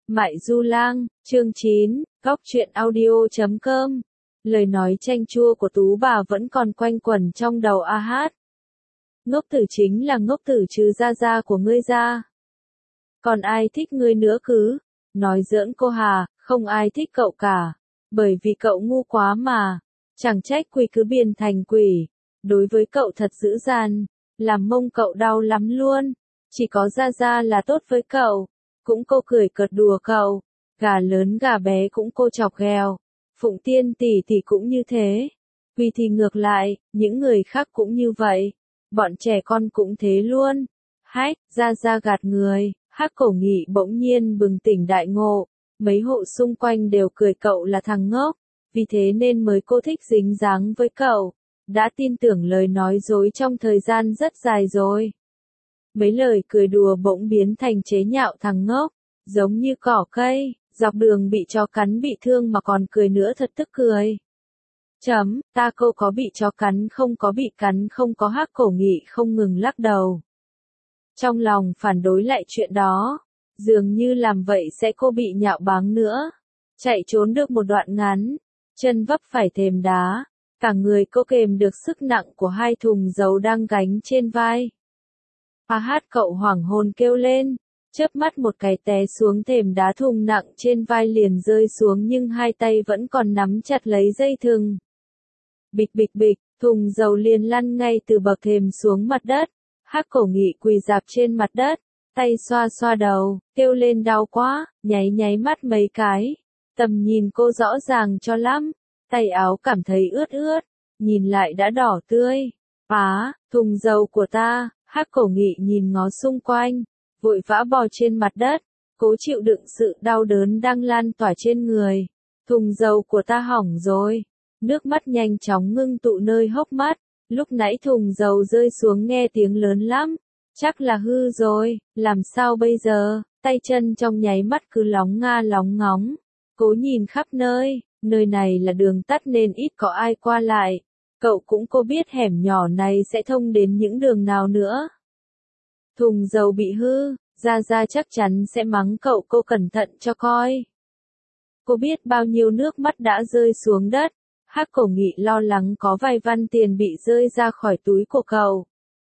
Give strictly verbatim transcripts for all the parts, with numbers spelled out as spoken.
Mại Du Lang, chương chín, góc truyện audio chấm com. Lời nói chanh chua của Tú bà vẫn còn quanh quẩn trong đầu A Hát. Ngốc tử chính là ngốc tử trừ gia gia của ngươi ra. Còn ai thích ngươi nữa cứ? Nói giỡn cô Hà, không ai thích cậu cả. Bởi vì cậu ngu quá mà. Chẳng trách quỷ cứ biến thành quỷ. Đối với cậu thật dữ dằn, làm mông cậu đau lắm luôn. Chỉ có gia gia là tốt với cậu. Cũng cô cười cợt đùa cậu, gà lớn gà bé cũng cô chọc ghẹo, Phụng Tiên tỷ tỷ cũng như thế. Vì thì ngược lại, những người khác cũng như vậy, bọn trẻ con cũng thế luôn. Hách, ra ra gạt người, Hắc Cổ Nghị bỗng nhiên bừng tỉnh đại ngộ, mấy hộ xung quanh đều cười cậu là thằng ngốc, vì thế nên mới cô thích dính dáng với cậu, đã tin tưởng lời nói dối trong thời gian rất dài rồi. Mấy lời cười đùa bỗng biến thành chế nhạo thằng ngốc, giống như cỏ cây, dọc đường bị chó cắn bị thương mà còn cười nữa thật tức cười. Chấm, ta cô có bị chó cắn không có bị cắn không có. Hắc Cổ Nghị không ngừng lắc đầu. Trong lòng phản đối lại chuyện đó, dường như làm vậy sẽ cô bị nhạo báng nữa. Chạy trốn được một đoạn ngắn, chân vấp phải thềm đá, cả người cô kềm được sức nặng của hai thùng dầu đang gánh trên vai. A Hát cậu hoảng hồn kêu lên, chớp mắt một cái té xuống thềm đá, thùng nặng trên vai liền rơi xuống nhưng hai tay vẫn còn nắm chặt lấy dây thừng. Bịch bịch bịch, thùng dầu liền lăn ngay từ bậc thềm xuống mặt đất. Hắc Cổ Nghị quỳ rạp trên mặt đất, tay xoa xoa đầu, kêu lên đau quá, nháy nháy mắt mấy cái. Tầm nhìn cô rõ ràng cho lắm, tay áo cảm thấy ướt ướt, nhìn lại đã đỏ tươi. Á, thùng dầu của ta. Hắc Cổ Nghị nhìn ngó xung quanh, vội vã bò trên mặt đất, cố chịu đựng sự đau đớn đang lan tỏa trên người. Thùng dầu của ta hỏng rồi. Nước mắt nhanh chóng ngưng tụ nơi hốc mắt, lúc nãy thùng dầu rơi xuống nghe tiếng lớn lắm, chắc là hư rồi, làm sao bây giờ? Tay chân trong nháy mắt cứ lóng nga lóng ngóng, cố nhìn khắp nơi, nơi này là đường tắt nên ít có ai qua lại. Cậu cũng cô biết hẻm nhỏ này sẽ thông đến những đường nào nữa. Thùng dầu bị hư, Gia Gia chắc chắn sẽ mắng cậu, cô cẩn thận cho coi. Cô biết bao nhiêu nước mắt đã rơi xuống đất. Hắc Cổ Nghị lo lắng có vài văn tiền bị rơi ra khỏi túi của cậu.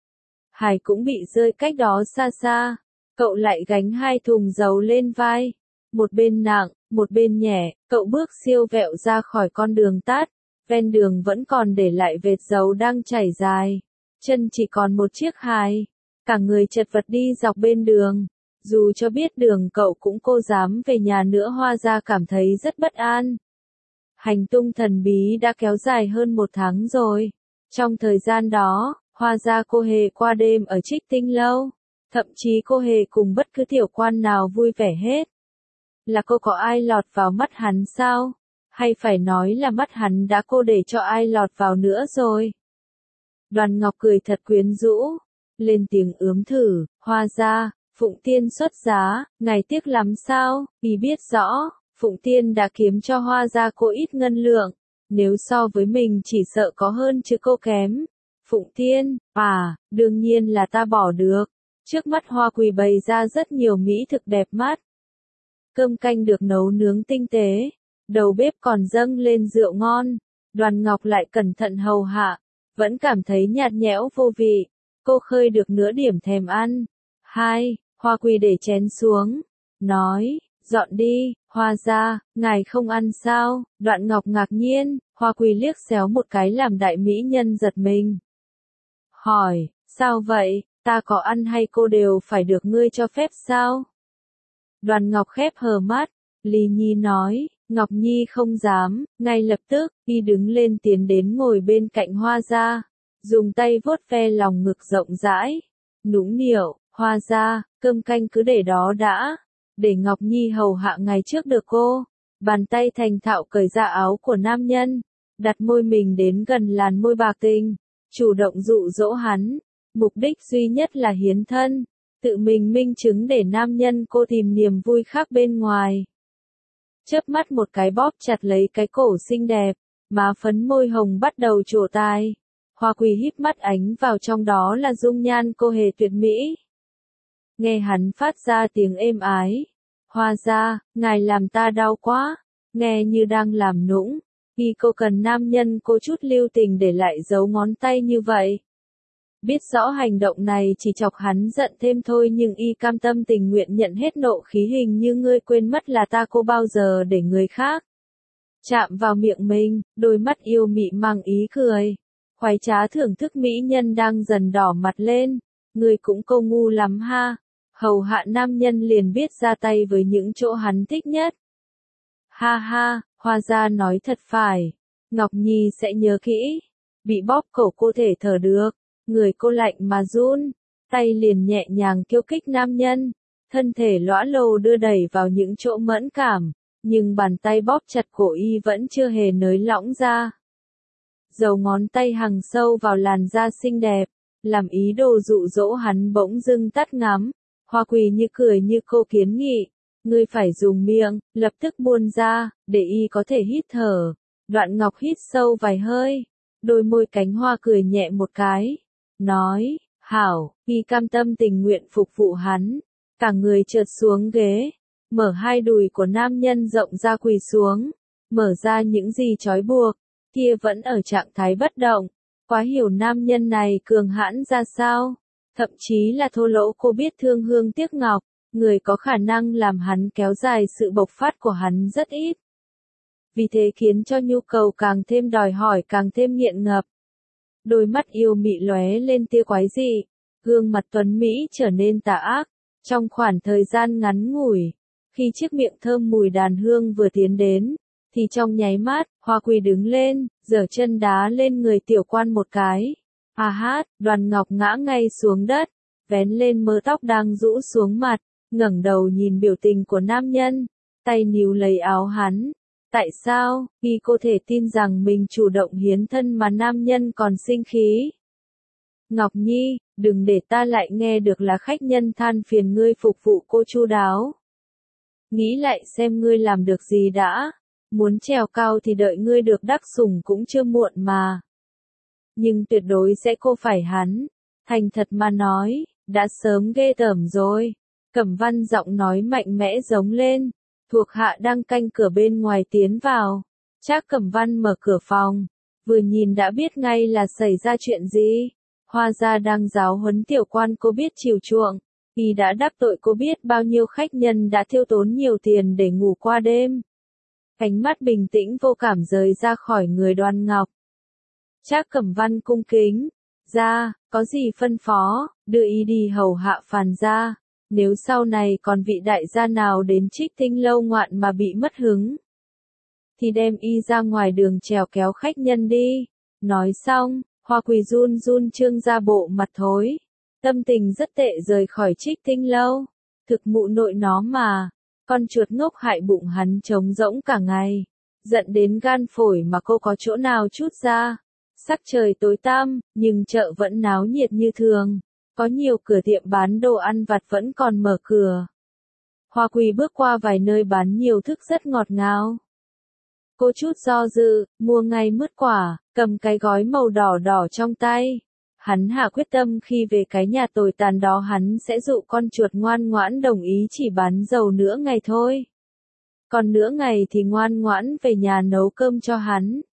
Hải cũng bị rơi cách đó xa xa. Cậu lại gánh hai thùng dầu lên vai. Một bên nặng, một bên nhẹ, cậu bước siêu vẹo ra khỏi con đường tắt. Ven đường vẫn còn để lại vệt dầu đang chảy dài. Chân chỉ còn một chiếc hài. Cả người chật vật đi dọc bên đường. Dù cho biết đường cậu cũng cô dám về nhà nữa, Hoa Gia cảm thấy rất bất an. Hành tung thần bí đã kéo dài hơn một tháng rồi. Trong thời gian đó, Hoa Gia cô hề qua đêm ở Trích Tinh Lâu. Thậm chí cô hề cùng bất cứ tiểu quan nào vui vẻ hết. Là cô có ai lọt vào mắt hắn sao? Hay phải nói là mắt hắn đã cô để cho ai lọt vào nữa rồi? Đoàn Ngọc cười thật quyến rũ, lên tiếng ướm thử. Hoa Gia, Phụng Tiên xuất giá, ngài tiếc lắm sao? Vì biết rõ, Phụng Tiên đã kiếm cho Hoa Gia cô ít ngân lượng, nếu so với mình chỉ sợ có hơn chứ cô kém. Phụng Tiên, à, đương nhiên là ta bỏ được. Trước mắt Hoa Quỳ bày ra rất nhiều mỹ thực đẹp mắt. Cơm canh được nấu nướng tinh tế, đầu bếp còn dâng lên rượu ngon. Đoàn Ngọc lại cẩn thận hầu hạ, vẫn cảm thấy nhạt nhẽo vô vị. Cô khơi được nửa điểm thèm ăn. Hai, Hoa Quỳ để chén xuống, nói, dọn đi. Hoa Gia, ngài không ăn sao? Đoạn Ngọc ngạc nhiên, Hoa Quỳ liếc xéo một cái làm đại mỹ nhân giật mình. Hỏi, sao vậy, ta có ăn hay cô đều phải được ngươi cho phép sao? Đoàn Ngọc khép hờ mắt, Lý Nhi nói, Ngọc Nhi không dám. Ngay lập tức, y đứng lên tiến đến ngồi bên cạnh Hoa Gia, dùng tay vuốt ve lòng ngực rộng rãi, nũng nịu, Hoa Gia, cơm canh cứ để đó đã, để Ngọc Nhi hầu hạ ngày trước được cô. Bàn tay thành thạo cởi ra áo của nam nhân, đặt môi mình đến gần làn môi bạc tình, chủ động dụ dỗ hắn, mục đích duy nhất là hiến thân, tự mình minh chứng để nam nhân cô tìm niềm vui khác bên ngoài. Chớp mắt một cái bóp chặt lấy cái cổ xinh đẹp, má phấn môi hồng bắt đầu trổ tai. Hoa Quỳ híp mắt ánh vào trong đó là dung nhan cô hề tuyệt mỹ. Nghe hắn phát ra tiếng êm ái, Hoa gia, ngài làm ta đau quá, nghe như đang làm nũng. Y cô cần nam nhân có chút lưu tình để lại dấu ngón tay như vậy. Biết rõ hành động này chỉ chọc hắn giận thêm thôi nhưng y cam tâm tình nguyện nhận hết nộ khí, hình như ngươi quên mất là ta cô bao giờ để người khác chạm vào miệng mình, đôi mắt yêu mị mang ý cười. Khoái trá thưởng thức mỹ nhân đang dần đỏ mặt lên, ngươi cũng câu ngu lắm ha. Hầu hạ nam nhân liền biết ra tay với những chỗ hắn thích nhất. Ha ha, Hoa gia nói thật phải, Ngọc Nhi sẽ nhớ kỹ. Bị bóp cổ cô thể thở được, người cô lạnh mà run, tay liền nhẹ nhàng khiêu khích nam nhân, thân thể lõa lồ đưa đẩy vào những chỗ mẫn cảm, nhưng bàn tay bóp chặt cổ y vẫn chưa hề nới lỏng ra. Dầu ngón tay hằng sâu vào làn da xinh đẹp, làm ý đồ dụ dỗ hắn bỗng dưng tắt ngắm. Hoa Quỳ như cười như cô kiến nghị, ngươi phải dùng miệng, lập tức buôn ra, để y có thể hít thở. Đoạn Ngọc hít sâu vài hơi, đôi môi cánh hoa cười nhẹ một cái, nói, hảo, y cam tâm tình nguyện phục vụ hắn, cả người trượt xuống ghế, mở hai đùi của nam nhân rộng ra quỳ xuống, mở ra những gì trói buộc, kia vẫn ở trạng thái bất động, quá hiểu nam nhân này cường hãn ra sao. Thậm chí là thô lỗ cô biết thương hương tiếc ngọc, người có khả năng làm hắn kéo dài sự bộc phát của hắn rất ít. Vì thế khiến cho nhu cầu càng thêm đòi hỏi càng thêm nghiện ngập. Đôi mắt yêu mị lóe lên tia quái dị, gương mặt tuấn Mỹ trở nên tà ác. Trong khoảng thời gian ngắn ngủi, khi chiếc miệng thơm mùi đàn hương vừa tiến đến, thì trong nháy mắt, Hoa Quỳ đứng lên, giở chân đá lên người tiểu quan một cái. À hát, Đoàn Ngọc ngã ngay xuống đất, vén lên mớ tóc đang rũ xuống mặt, ngẩng đầu nhìn biểu tình của nam nhân, tay níu lấy áo hắn. Tại sao, khi cô thể tin rằng mình chủ động hiến thân mà nam nhân còn sinh khí? Ngọc Nhi, đừng để ta lại nghe được là khách nhân than phiền ngươi phục vụ cô chu đáo. Nghĩ lại xem ngươi làm được gì đã, muốn trèo cao thì đợi ngươi được đắc sủng cũng chưa muộn mà. Nhưng tuyệt đối sẽ cô phải hắn. Thành thật mà nói, đã sớm ghê tởm rồi. Cẩm Văn giọng nói mạnh mẽ giống lên. Thuộc hạ đang canh cửa bên ngoài tiến vào. Trác Cẩm Văn mở cửa phòng. Vừa nhìn đã biết ngay là xảy ra chuyện gì. Hoa gia đang giáo huấn tiểu quan cô biết chiều chuộng. Y đã đáp tội cô biết bao nhiêu khách nhân đã tiêu tốn nhiều tiền để ngủ qua đêm. Ánh mắt bình tĩnh vô cảm rời ra khỏi người Đoàn Ngọc. Trác Cẩm Văn cung kính, ra, có gì phân phó, đưa y đi hầu hạ Phàn gia. Nếu sau này còn vị đại gia nào đến Trích Tinh lâu ngoạn mà bị mất hứng, thì đem y ra ngoài đường trèo kéo khách nhân đi. Nói xong, Hoa Quỳ run run trương ra bộ mặt thối, tâm tình rất tệ rời khỏi Trích Tinh lâu. Thực mụ nội nó mà, con chuột ngốc hại bụng hắn trống rỗng cả ngày, giận đến gan phổi mà cô có chỗ nào chút ra. Sắc trời tối tăm, nhưng chợ vẫn náo nhiệt như thường. Có nhiều cửa tiệm bán đồ ăn vặt vẫn còn mở cửa. Hoa Quỳ bước qua vài nơi bán nhiều thức rất ngọt ngào. Cô chút do dự, mua ngay mứt quả, cầm cái gói màu đỏ đỏ trong tay. Hắn hạ quyết tâm khi về cái nhà tồi tàn đó hắn sẽ dụ con chuột ngoan ngoãn đồng ý chỉ bán dầu nửa ngày thôi. Còn nửa ngày thì ngoan ngoãn về nhà nấu cơm cho hắn.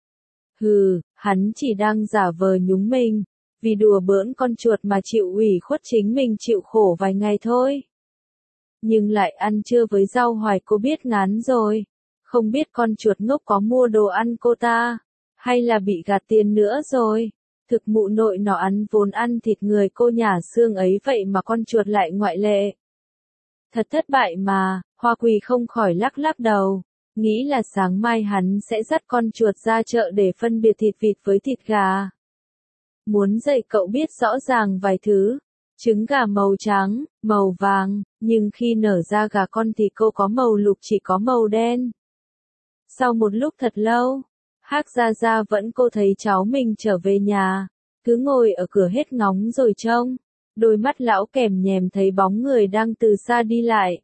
Hừ, hắn chỉ đang giả vờ nhúng mình, vì đùa bỡn con chuột mà chịu ủy khuất chính mình chịu khổ vài ngày thôi. Nhưng lại ăn trưa với rau hoài cô biết ngán rồi, không biết con chuột ngốc có mua đồ ăn cô ta, hay là bị gạt tiền nữa rồi. Thực mụ nội nó ăn vốn ăn thịt người cô nhả xương ấy vậy mà con chuột lại ngoại lệ. Thật thất bại mà, Hoa Quỳ không khỏi lắc lắc đầu. Nghĩ là sáng mai hắn sẽ dắt con chuột ra chợ để phân biệt thịt vịt với thịt gà. Muốn dạy cậu biết rõ ràng vài thứ. Trứng gà màu trắng, màu vàng, nhưng khi nở ra gà con thì cô có màu lục chỉ có màu đen. Sau một lúc thật lâu, Hắc Gia Gia vẫn cô thấy cháu mình trở về nhà, cứ ngồi ở cửa hết ngóng rồi trông. Đôi mắt lão kèm nhèm thấy bóng người đang từ xa đi lại.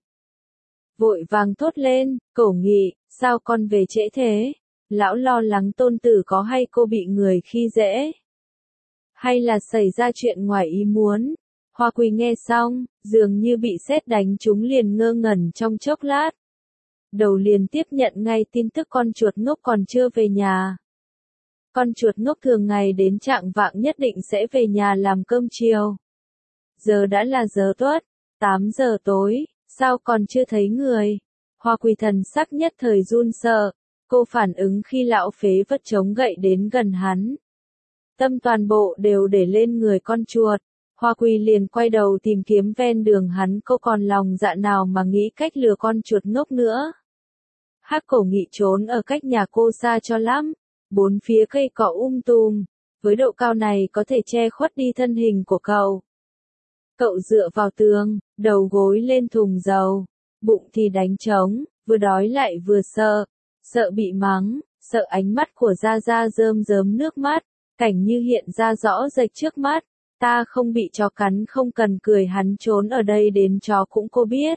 Vội vàng thốt lên, Cổ Nghị, sao con về trễ thế? Lão lo lắng tôn tử có hay cô bị người khi dễ? Hay là xảy ra chuyện ngoài ý muốn? Hoa Quỳ nghe xong, dường như bị sét đánh trúng liền ngơ ngẩn trong chốc lát. Đầu liền tiếp nhận ngay tin tức con chuột ngốc còn chưa về nhà. Con chuột ngốc thường ngày đến trạng vạng nhất định sẽ về nhà làm cơm chiều. Giờ đã là giờ tuất, tám giờ tối, sao còn chưa thấy người? Hoa Quỳ thần sắc nhất thời run sợ, cô phản ứng khi lão phế vật chống gậy đến gần hắn. Tâm toàn bộ đều để lên người con chuột. Hoa Quỳ liền quay đầu tìm kiếm ven đường hắn, cô còn lòng dạ nào mà nghĩ cách lừa con chuột ngốc nữa. Hắc Cổ Nghị trốn ở cách nhà cô xa cho lắm, bốn phía cây cỏ um tùm, với độ cao này có thể che khuất đi thân hình của cậu. Cậu dựa vào tường, đầu gối lên thùng dầu, bụng thì đánh trống, vừa đói lại vừa sợ, sợ bị mắng, sợ ánh mắt của Gia Gia rơm rớm nước mắt, cảnh như hiện ra rõ rệt trước mắt. Ta không bị chó cắn không cần cười, hắn trốn ở đây đến chó cũng cô biết.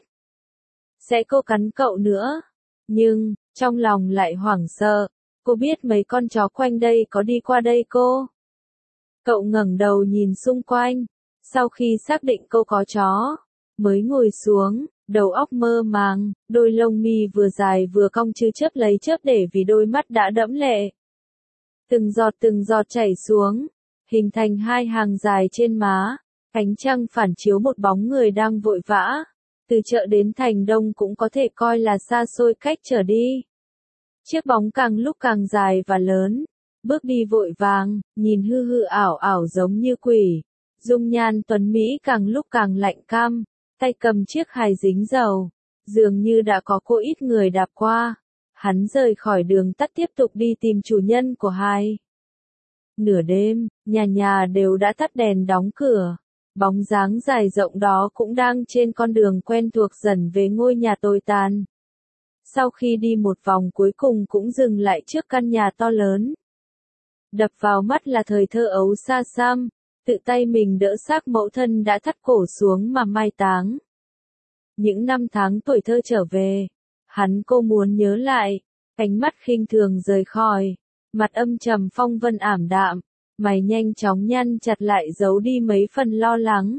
Sẽ cô cắn cậu nữa. Nhưng, trong lòng lại hoảng sợ, cô biết mấy con chó quanh đây có đi qua đây cô. Cậu ngẩng đầu nhìn xung quanh, sau khi xác định cô có chó, mới ngồi xuống, đầu óc mơ màng, đôi lông mi vừa dài vừa cong chứ chớp lấy chớp để vì đôi mắt đã đẫm lệ. Từng giọt từng giọt chảy xuống, hình thành hai hàng dài trên má, ánh trăng phản chiếu một bóng người đang vội vã. Từ chợ đến thành đông cũng có thể coi là xa xôi cách trở đi. Chiếc bóng càng lúc càng dài và lớn, bước đi vội vàng, nhìn hư hư ảo ảo giống như quỷ. Dung nhan tuấn Mỹ càng lúc càng lạnh căm, tay cầm chiếc hài dính dầu, dường như đã có cô ít người đạp qua. Hắn rời khỏi đường tắt tiếp tục đi tìm chủ nhân của hài. Nửa đêm, nhà nhà đều đã tắt đèn đóng cửa. Bóng dáng dài rộng đó cũng đang trên con đường quen thuộc dần về ngôi nhà tồi tàn. Sau khi đi một vòng cuối cùng cũng dừng lại trước căn nhà to lớn. Đập vào mắt là thời thơ ấu xa xăm, tự tay mình đỡ xác mẫu thân đã thắt cổ xuống mà mai táng. Những năm tháng tuổi thơ trở về, hắn cô muốn nhớ lại, ánh mắt khinh thường rời khỏi, mặt âm trầm phong vân ảm đạm. Mày nhanh chóng nhăn chặt lại giấu đi mấy phần lo lắng.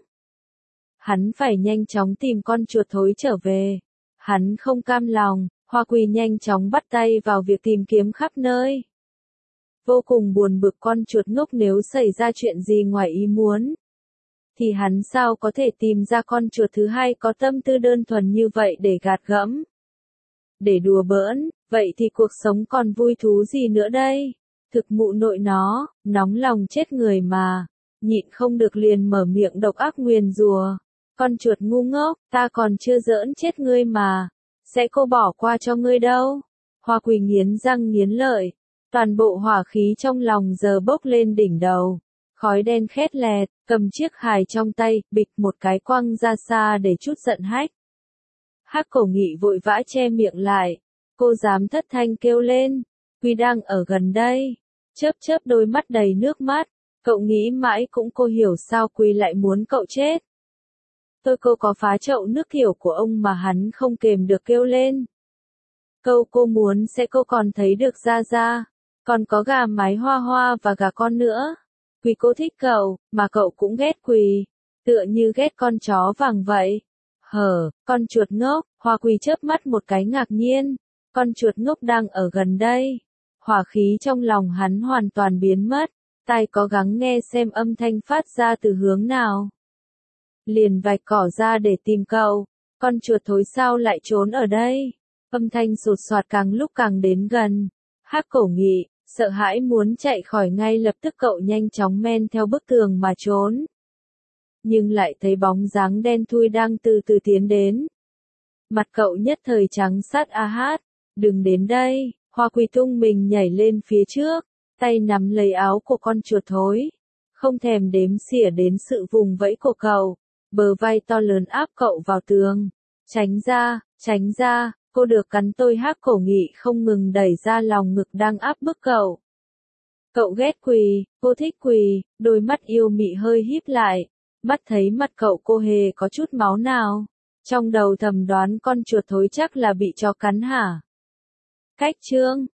Hắn phải nhanh chóng tìm con chuột thối trở về. Hắn không cam lòng, Hoa Quỳ nhanh chóng bắt tay vào việc tìm kiếm khắp nơi. Vô cùng buồn bực con chuột ngốc, nếu xảy ra chuyện gì ngoài ý muốn, thì hắn sao có thể tìm ra con chuột thứ hai có tâm tư đơn thuần như vậy để gạt gẫm, để đùa bỡn, vậy thì cuộc sống còn vui thú gì nữa đây? Thực mụ nội nó, nóng lòng chết người mà, nhịn không được liền mở miệng độc ác nguyền rủa. Con chuột ngu ngốc, ta còn chưa giỡn chết ngươi mà, sẽ cô bỏ qua cho ngươi đâu. Hoa Quỳ nghiến răng nghiến lợi, toàn bộ hỏa khí trong lòng giờ bốc lên đỉnh đầu, khói đen khét lẹt, cầm chiếc hài trong tay, bịch một cái quăng ra xa để chút giận hách. Hắc Cổ Nghị vội vã che miệng lại, cô dám thất thanh kêu lên, Quỳ đang ở gần đây. Chớp chớp đôi mắt đầy nước mắt, cậu nghĩ mãi cũng cô hiểu sao Quỳ lại muốn cậu chết. Tôi cô có phá chậu nước kiểu của ông mà hắn không kềm được kêu lên. Câu cô muốn sẽ cô còn thấy được Gia Gia, còn có gà mái Hoa Hoa và gà con nữa. Quỳ cô thích cậu, mà cậu cũng ghét Quỳ, tựa như ghét con chó vàng vậy. Hở, con chuột ngốc, Hoa Quỳ chớp mắt một cái ngạc nhiên, con chuột ngốc đang ở gần đây. Hỏa khí trong lòng hắn hoàn toàn biến mất, tai có gắng nghe xem âm thanh phát ra từ hướng nào. Liền vạch cỏ ra để tìm cậu, con chuột thối sao lại trốn ở đây? Âm thanh sột soạt càng lúc càng đến gần. Hắc Cổ Nghị, sợ hãi muốn chạy khỏi, ngay lập tức cậu nhanh chóng men theo bức tường mà trốn. Nhưng lại thấy bóng dáng đen thui đang từ từ tiến đến. Mặt cậu nhất thời trắng sát. A hát, đừng đến đây. Hoa Quỳ tung mình nhảy lên phía trước, tay nắm lấy áo của con chuột thối, không thèm đếm xỉa đến sự vùng vẫy của cậu, bờ vai to lớn áp cậu vào tường. Tránh ra, tránh ra, cô được cắn tôi. Hắc Cổ Nghị không ngừng đẩy ra lòng ngực đang áp bức cậu. Cậu ghét Quỳ, cô thích Quỳ, đôi mắt yêu mị hơi híp lại, mắt thấy mặt cậu cô hề có chút máu nào. Trong đầu thầm đoán con chuột thối chắc là bị chó cắn hả? Cách chương